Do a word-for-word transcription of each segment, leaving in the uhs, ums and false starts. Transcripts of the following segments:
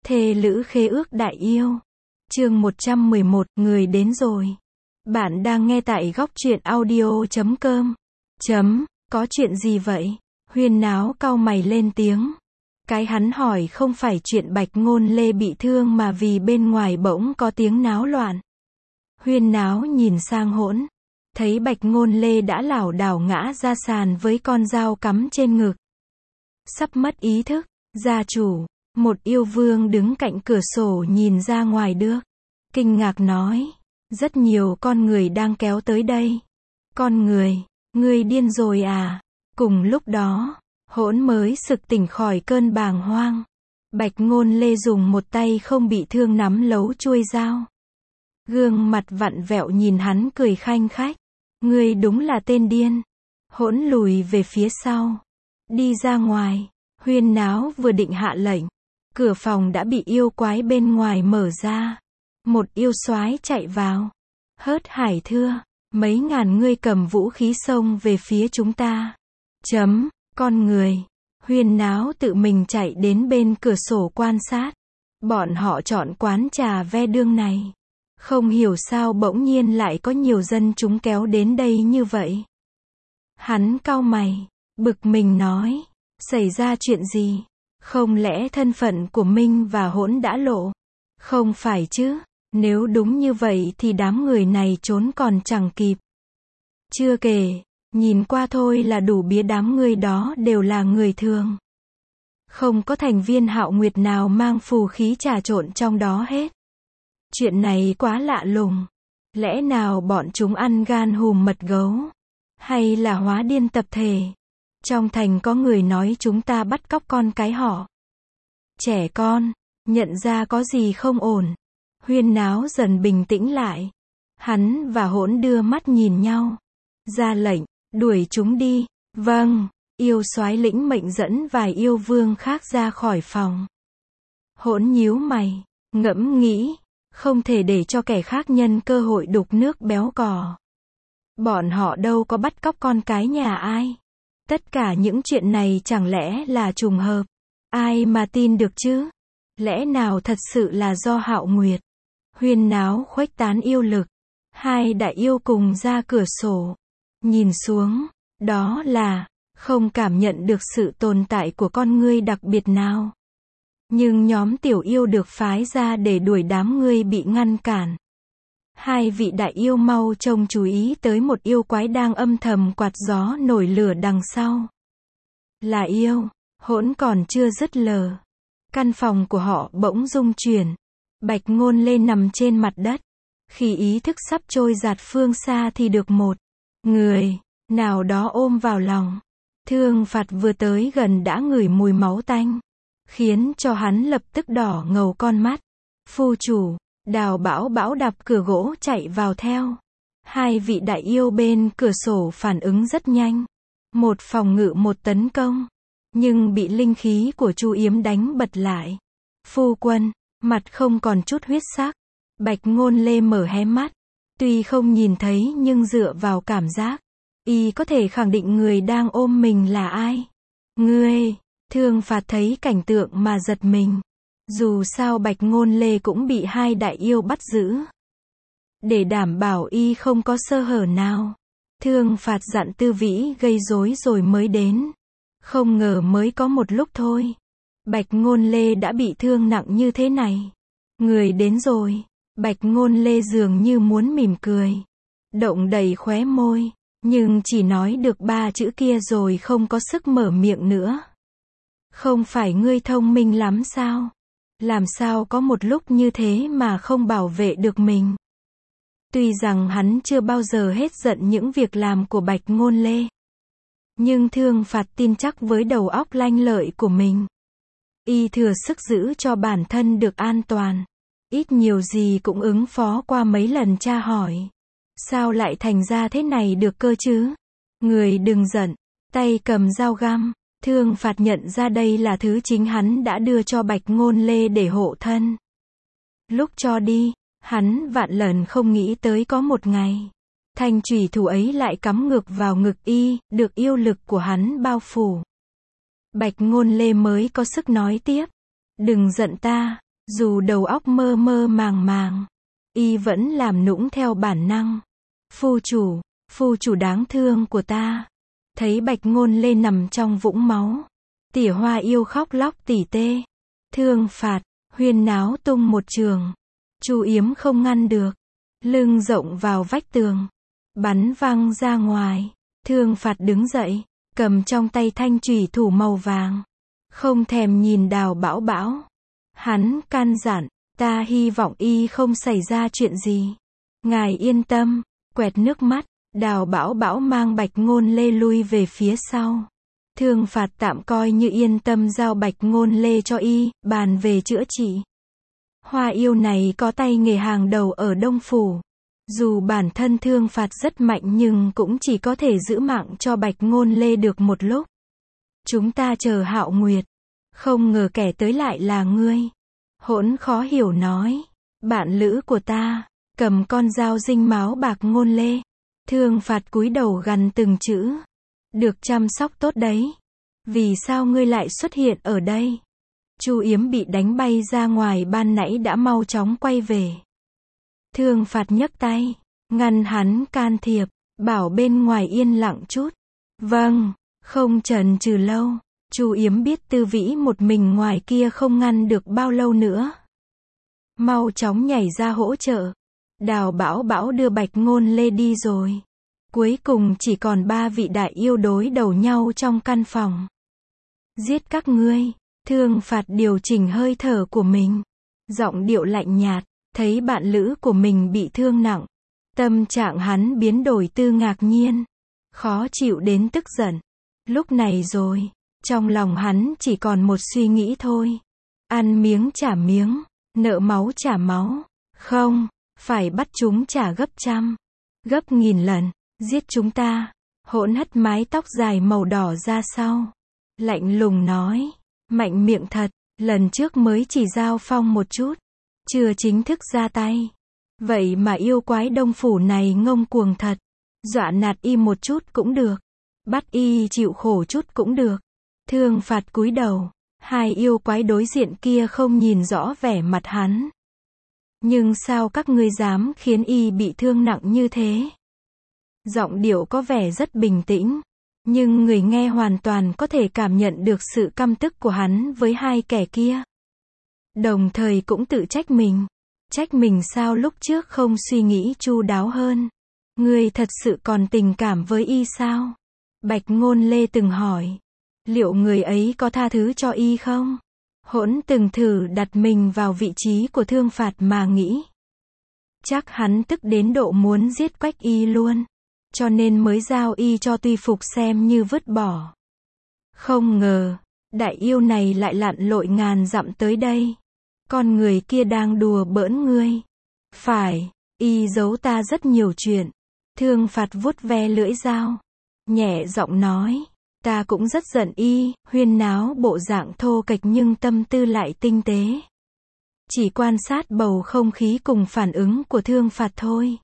Thê lữ khế ước đại yêu. Chương một trăm mười một, người đến rồi. Bạn đang nghe tại góc truyện audio chấm com. Chấm, có chuyện gì vậy? Huyên náo cau mày lên tiếng. Cái hắn hỏi không phải chuyện Bạch Ngôn Lê bị thương mà vì bên ngoài bỗng có tiếng náo loạn. Huyên náo nhìn sang Hỗn, thấy Bạch Ngôn Lê đã lảo đảo ngã ra sàn với con dao cắm trên ngực. Sắp mất ý thức. Gia chủ, một yêu vương đứng cạnh cửa sổ nhìn ra ngoài được. Kinh ngạc nói, rất nhiều con người đang kéo tới đây. Con người, ngươi điên rồi à? Cùng lúc đó, Hỗn mới sực tỉnh khỏi cơn bàng hoang. Bạch Ngôn Lê dùng một tay không bị thương nắm lấu chuôi dao. Gương mặt vặn vẹo nhìn hắn cười khanh khách. Ngươi đúng là tên điên. Hỗn lùi về phía sau. Đi ra ngoài. Huyên náo vừa định hạ lệnh. Cửa phòng đã bị yêu quái bên ngoài mở ra. Một yêu soái chạy vào. Hớt hải thưa. Mấy ngàn ngươi cầm vũ khí xông về phía chúng ta. Chấm, con người. Huyên náo tự mình chạy đến bên cửa sổ quan sát. Bọn họ chọn quán trà ve đương này. Không hiểu sao bỗng nhiên lại có nhiều dân chúng kéo đến đây như vậy. Hắn cau mày, bực mình nói, xảy ra chuyện gì? Không lẽ thân phận của Minh và Hỗn đã lộ? Không phải chứ, nếu đúng như vậy thì đám người này trốn còn chẳng kịp. Chưa kể, nhìn qua thôi là đủ biết đám người đó đều là người thường. Không có thành viên Hạo Nguyệt nào mang phù khí trà trộn trong đó hết. Chuyện này quá lạ lùng. Lẽ nào bọn chúng ăn gan hùm mật gấu? Hay là hóa điên tập thể? Trong thành có người nói chúng ta bắt cóc con cái họ. Trẻ con, nhận ra có gì không ổn. Huyên náo dần bình tĩnh lại. Hắn và Hỗn đưa mắt nhìn nhau. Ra lệnh, đuổi chúng đi. Vâng, yêu soái lĩnh mệnh dẫn vài yêu vương khác ra khỏi phòng. Hỗn nhíu mày, ngẫm nghĩ. Không thể để cho kẻ khác nhân cơ hội đục nước béo cò. Bọn họ đâu có bắt cóc con cái nhà ai. Tất cả những chuyện này chẳng lẽ là trùng hợp. Ai mà tin được chứ? Lẽ nào thật sự là do Hạo Nguyệt? Huyên náo khuếch tán yêu lực. Hai đại yêu cùng ra cửa sổ. Nhìn xuống, đó là, không cảm nhận được sự tồn tại của con ngươi đặc biệt nào. Nhưng nhóm tiểu yêu được phái ra để đuổi đám ngươi bị ngăn cản. Hai vị đại yêu mau trông chú ý tới một yêu quái đang âm thầm quạt gió nổi lửa đằng sau. Là yêu, Hỗn còn chưa dứt lờ. Căn phòng của họ bỗng rung chuyển. Bạch Ngôn Lê nằm trên mặt đất. Khi ý thức sắp trôi dạt phương xa thì được một người nào đó ôm vào lòng. Thương Phạt vừa tới gần đã ngửi mùi máu tanh, khiến cho hắn lập tức đỏ ngầu con mắt. Phu chủ, Đào Bão Bão đập cửa gỗ chạy vào theo. Hai vị đại yêu bên cửa sổ phản ứng rất nhanh. Một phòng ngự một tấn công. Nhưng bị linh khí của Chu Yếm đánh bật lại. Phu quân, mặt không còn chút huyết sắc. Bạch Ngôn Lê mở hé mắt. Tuy không nhìn thấy nhưng dựa vào cảm giác, y có thể khẳng định người đang ôm mình là ai. Ngươi! Thương Phạt thấy cảnh tượng mà giật mình. Dù sao Bạch Ngôn Lê cũng bị hai đại yêu bắt giữ. Để đảm bảo y không có sơ hở nào, Thương Phạt dặn Tư Vĩ gây rối rồi mới đến. Không ngờ mới có một lúc thôi, Bạch Ngôn Lê đã bị thương nặng như thế này. Người đến rồi. Bạch Ngôn Lê dường như muốn mỉm cười, động đầy khóe môi, nhưng chỉ nói được ba chữ kia rồi không có sức mở miệng nữa. Không phải ngươi thông minh lắm sao? Làm sao có một lúc như thế mà không bảo vệ được mình? Tuy rằng hắn chưa bao giờ hết giận những việc làm của Bạch Ngôn Lê, nhưng Thương Phạt tin chắc với đầu óc lanh lợi của mình, y thừa sức giữ cho bản thân được an toàn. Ít nhiều gì cũng ứng phó qua mấy lần tra hỏi. Sao lại thành ra thế này được cơ chứ? Người đừng giận. Tay cầm dao găm. Thương Phạt nhận ra đây là thứ chính hắn đã đưa cho Bạch Ngôn Lê để hộ thân. Lúc cho đi, hắn vạn lần không nghĩ tới có một ngày, thanh chủy thủ ấy lại cắm ngược vào ngực y, được yêu lực của hắn bao phủ. Bạch Ngôn Lê mới có sức nói tiếp. Đừng giận ta. Dù đầu óc mơ mơ màng màng, y vẫn làm nũng theo bản năng. Phu chủ, phu chủ đáng thương của ta. Thấy Bạch Ngôn Lê nằm trong vũng máu, Tỉa Hoa Yêu khóc lóc tỉ tê. Thương Phạt, huyên náo tung một trường. Chu Yếm không ngăn được, lưng rộng vào vách tường, bắn văng ra ngoài. Thương Phạt đứng dậy, cầm trong tay thanh chùy thủ màu vàng, không thèm nhìn Đào Bảo Bảo. Hắn can dặn, ta hy vọng y không xảy ra chuyện gì. Ngài yên tâm. Quẹt nước mắt, Đào Bảo Bảo mang Bạch Ngôn Lê lui về phía sau. Thương Phạt tạm coi như yên tâm giao Bạch Ngôn Lê cho y, bàn về chữa trị. Hoa Yêu này có tay nghề hàng đầu ở Đông Phủ. Dù bản thân Thương Phạt rất mạnh nhưng cũng chỉ có thể giữ mạng cho Bạch Ngôn Lê được một lúc. Chúng ta chờ Hạo Nguyệt. Không ngờ kẻ tới lại là ngươi. Hỗn khó hiểu nói. Bạn lữ của ta, cầm con dao dinh máu bạc Ngôn Lê. Thương Phạt cúi đầu gằn từng chữ. Được chăm sóc tốt đấy. Vì sao ngươi lại xuất hiện ở đây? Chu Yếm bị đánh bay ra ngoài ban nãy đã mau chóng quay về. Thương Phạt nhấc tay, ngăn hắn can thiệp, bảo bên ngoài yên lặng chút. Vâng, không chần chừ lâu. Chu Yếm biết Tư Vĩ một mình ngoài kia không ngăn được bao lâu nữa. Mau chóng nhảy ra hỗ trợ. Đào Bảo Bảo đưa Bạch Ngôn Lê đi rồi. Cuối cùng chỉ còn ba vị đại yêu đối đầu nhau trong căn phòng. Giết các ngươi. Thương Phạt điều chỉnh hơi thở của mình. Giọng điệu lạnh nhạt, thấy bạn lữ của mình bị thương nặng. Tâm trạng hắn biến đổi từ ngạc nhiên, khó chịu đến tức giận. Lúc này rồi, trong lòng hắn chỉ còn một suy nghĩ thôi. Ăn miếng trả miếng, nợ máu trả máu. Không, phải bắt chúng trả gấp trăm, gấp nghìn lần. Giết chúng ta. Hỗn hất mái tóc dài màu đỏ ra sau, lạnh lùng nói. Mạnh miệng thật, lần trước mới chỉ giao phong một chút, chưa chính thức ra tay. Vậy mà yêu quái Đông Phủ này ngông cuồng thật. Dọa nạt y một chút cũng được, bắt y chịu khổ chút cũng được. Thương Phạt cúi đầu, hai yêu quái đối diện kia không nhìn rõ vẻ mặt hắn. Nhưng sao các ngươi dám khiến y bị thương nặng như thế? Giọng điệu có vẻ rất bình tĩnh, nhưng người nghe hoàn toàn có thể cảm nhận được sự căm tức của hắn với hai kẻ kia. Đồng thời cũng tự trách mình. Trách mình sao lúc trước không suy nghĩ chu đáo hơn. Ngươi thật sự còn tình cảm với y sao? Bạch Ngôn Lê từng hỏi. Liệu người ấy có tha thứ cho y không? Hỗn từng thử đặt mình vào vị trí của Thương Phạt mà nghĩ. Chắc hắn tức đến độ muốn giết Quách y luôn. Cho nên mới giao y cho Tuy Phục xem như vứt bỏ. Không ngờ, đại yêu này lại lặn lội ngàn dặm tới đây. Con người kia đang đùa bỡn ngươi. Phải, y giấu ta rất nhiều chuyện. Thương Phạt vuốt ve lưỡi dao, nhẹ giọng nói. Ta cũng rất giận y, huyên náo bộ dạng thô kệch nhưng tâm tư lại tinh tế. Chỉ quan sát bầu không khí cùng phản ứng của Thương Phạt thôi.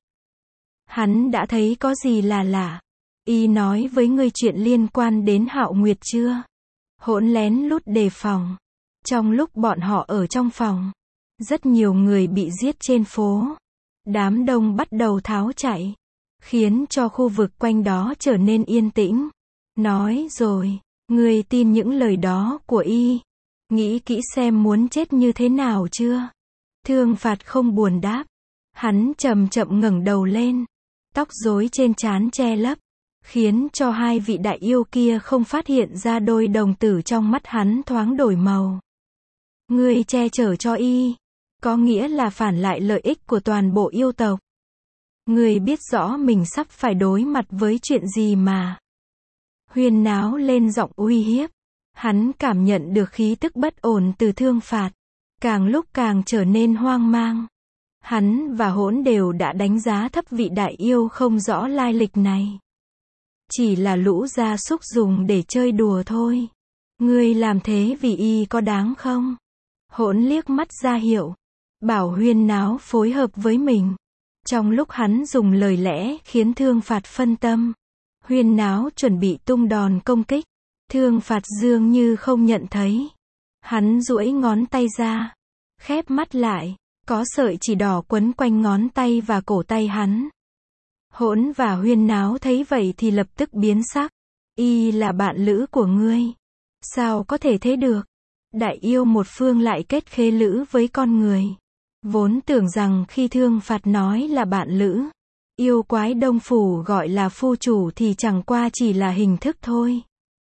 Hắn đã thấy có gì là lạ. Y nói với ngươi chuyện liên quan đến Hạo Nguyệt chưa? Hỗn lén lút đề phòng. Trong lúc bọn họ ở trong phòng, rất nhiều người bị giết trên phố. Đám đông bắt đầu tháo chạy, khiến cho khu vực quanh đó trở nên yên tĩnh. Nói rồi, ngươi tin những lời đó của y. Nghĩ kỹ xem muốn chết như thế nào chưa? Thương Phạt không buồn đáp. Hắn chậm chậm ngẩng đầu lên. Tóc rối trên trán che lấp, khiến cho hai vị đại yêu kia không phát hiện ra đôi đồng tử trong mắt hắn thoáng đổi màu. Ngươi che chở cho y, có nghĩa là phản lại lợi ích của toàn bộ yêu tộc. Ngươi biết rõ mình sắp phải đối mặt với chuyện gì mà. Huyên náo lên giọng uy hiếp. Hắn cảm nhận được khí tức bất ổn từ Thương Phạt, càng lúc càng trở nên hoang mang. Hắn và Hỗn đều đã đánh giá thấp vị đại yêu không rõ lai lịch này. Chỉ là lũ gia súc dùng để chơi đùa thôi. Ngươi làm thế vì y có đáng không? Hỗn liếc mắt ra hiệu, bảo huyên náo phối hợp với mình. Trong lúc hắn dùng lời lẽ khiến Thương Phạt phân tâm, huyên náo chuẩn bị tung đòn công kích. Thương Phạt dường như không nhận thấy. Hắn duỗi ngón tay ra, khép mắt lại, có sợi chỉ đỏ quấn quanh ngón tay và cổ tay hắn. Hỗn và Huyên Náo thấy vậy thì lập tức biến sắc. Y là bạn lữ của ngươi. Sao có thể thế được? Đại yêu một phương lại kết khế lữ với con người. Vốn tưởng rằng khi Thương Phạt nói là bạn lữ, yêu quái Đông Phủ gọi là phu chủ thì chẳng qua chỉ là hình thức thôi.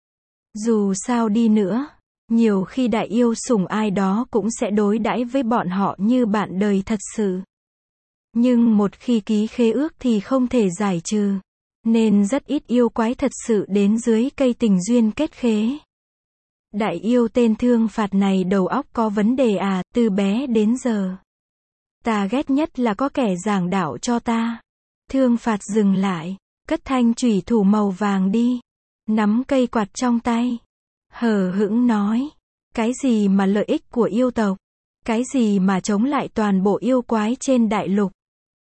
Dù sao đi nữa, nhiều khi đại yêu sủng ai đó cũng sẽ đối đãi với bọn họ như bạn đời thật sự. Nhưng một khi ký khế ước thì không thể giải trừ, nên rất ít yêu quái thật sự đến dưới cây tình duyên kết khế. Đại yêu tên Thương Phạt này đầu óc có vấn đề à, từ bé đến giờ. Ta ghét nhất là có kẻ giảng đạo cho ta. Thương Phạt dừng lại, cất thanh chủy thủ màu vàng đi, nắm cây quạt trong tay, hờ hững nói, cái gì mà lợi ích của yêu tộc, cái gì mà chống lại toàn bộ yêu quái trên đại lục.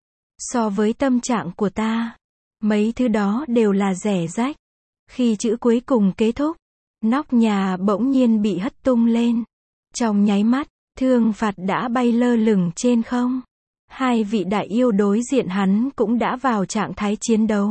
So với tâm trạng của ta, mấy thứ đó đều là rẻ rách. Khi chữ cuối cùng kết thúc, nóc nhà bỗng nhiên bị hất tung lên. Trong nháy mắt, Thương Phạt đã bay lơ lửng trên không. Hai vị đại yêu đối diện hắn cũng đã vào trạng thái chiến đấu.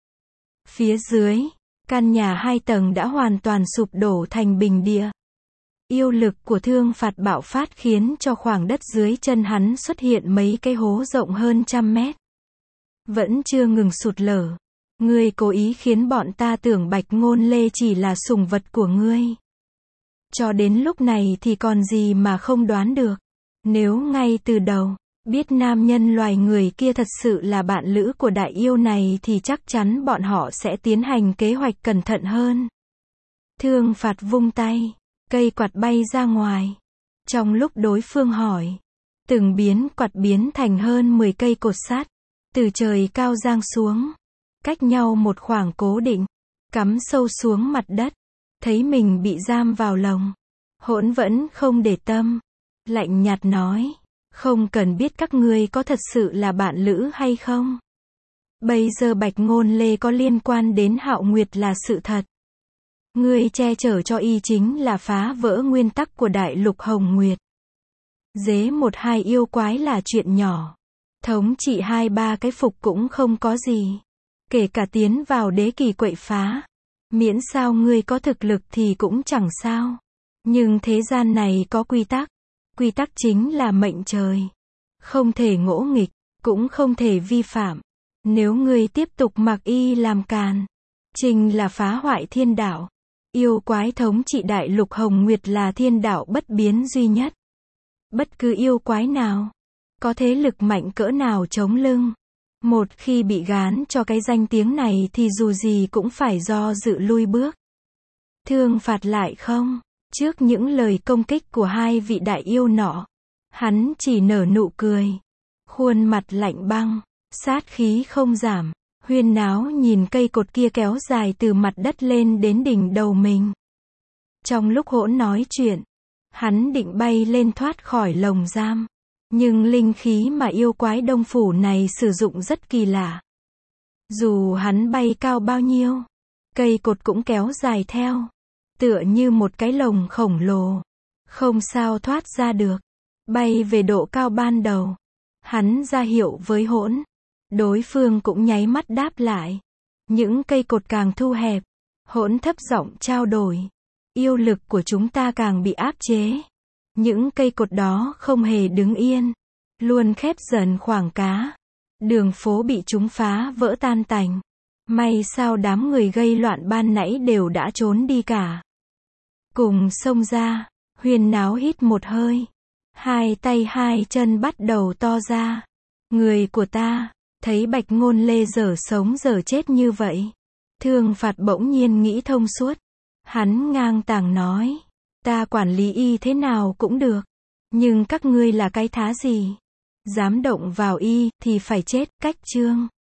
Phía dưới, căn nhà hai tầng đã hoàn toàn sụp đổ thành bình địa. Yêu lực của Thương Phạt bạo phát khiến cho khoảng đất dưới chân hắn xuất hiện mấy cái hố rộng hơn trăm mét. Vẫn chưa ngừng sụt lở. Ngươi cố ý khiến bọn ta tưởng Bạch Ngôn Lê chỉ là sủng vật của ngươi. Cho đến lúc này thì còn gì mà không đoán được. Nếu ngay từ đầu, biết nam nhân loài người kia thật sự là bạn lữ của đại yêu này thì chắc chắn bọn họ sẽ tiến hành kế hoạch cẩn thận hơn. Thương Phạt vung tay, cây quạt bay ra ngoài. Trong lúc đối phương hỏi, từng biến quạt biến thành hơn mười cây cột sắt, từ trời cao giang xuống, cách nhau một khoảng cố định, cắm sâu xuống mặt đất. Thấy mình bị giam vào lồng, Hỗn vẫn không để tâm, lạnh nhạt nói, không cần biết các ngươi có thật sự là bạn lữ hay không. Bây giờ Bạch Ngôn Lê có liên quan đến Hạo Nguyệt là sự thật. Ngươi che chở cho y chính là phá vỡ nguyên tắc của đại lục Hồng Nguyệt. Dế một hai yêu quái là chuyện nhỏ, thống trị hai ba cái phục cũng không có gì. Kể cả tiến vào đế kỳ quậy phá, miễn sao ngươi có thực lực thì cũng chẳng sao. Nhưng thế gian này có quy tắc, quy tắc chính là mệnh trời. Không thể ngỗ nghịch, cũng không thể vi phạm. Nếu ngươi tiếp tục mặc y làm càn, chính là phá hoại thiên đạo. Yêu quái thống trị đại lục Hồng Nguyệt là thiên đạo bất biến duy nhất. Bất cứ yêu quái nào, có thế lực mạnh cỡ nào chống lưng, một khi bị gán cho cái danh tiếng này thì dù gì cũng phải do dự lui bước. Thương Phạt lại không, trước những lời công kích của hai vị đại yêu nọ, hắn chỉ nở nụ cười, khuôn mặt lạnh băng, sát khí không giảm. Huyên Náo nhìn cây cột kia kéo dài từ mặt đất lên đến đỉnh đầu mình. Trong lúc Hỗn nói chuyện, hắn định bay lên thoát khỏi lồng giam. Nhưng linh khí mà yêu quái Đông Phủ này sử dụng rất kỳ lạ. Dù hắn bay cao bao nhiêu, cây cột cũng kéo dài theo, tựa như một cái lồng khổng lồ, không sao thoát ra được. Bay về độ cao ban đầu, hắn ra hiệu với Hỗn, đối phương cũng nháy mắt đáp lại. Những cây cột càng thu hẹp, Hỗn thấp giọng trao đổi, yêu lực của chúng ta càng bị áp chế. Những cây cột đó không hề đứng yên, luôn khép dần khoảng cá. Đường phố bị chúng phá vỡ tan tành. May sao đám người gây loạn ban nãy đều đã trốn đi cả. Cùng xông ra, Huyên Náo hít một hơi. Hai tay hai chân bắt đầu to ra. Người của ta, thấy Bạch Ngôn Lê dở sống dở chết như vậy. Thương Phạt bỗng nhiên nghĩ thông suốt. Hắn ngang tàng nói, ta quản lý y thế nào cũng được. Nhưng các ngươi là cái thá gì? Dám động vào y, thì phải chết, cách chương.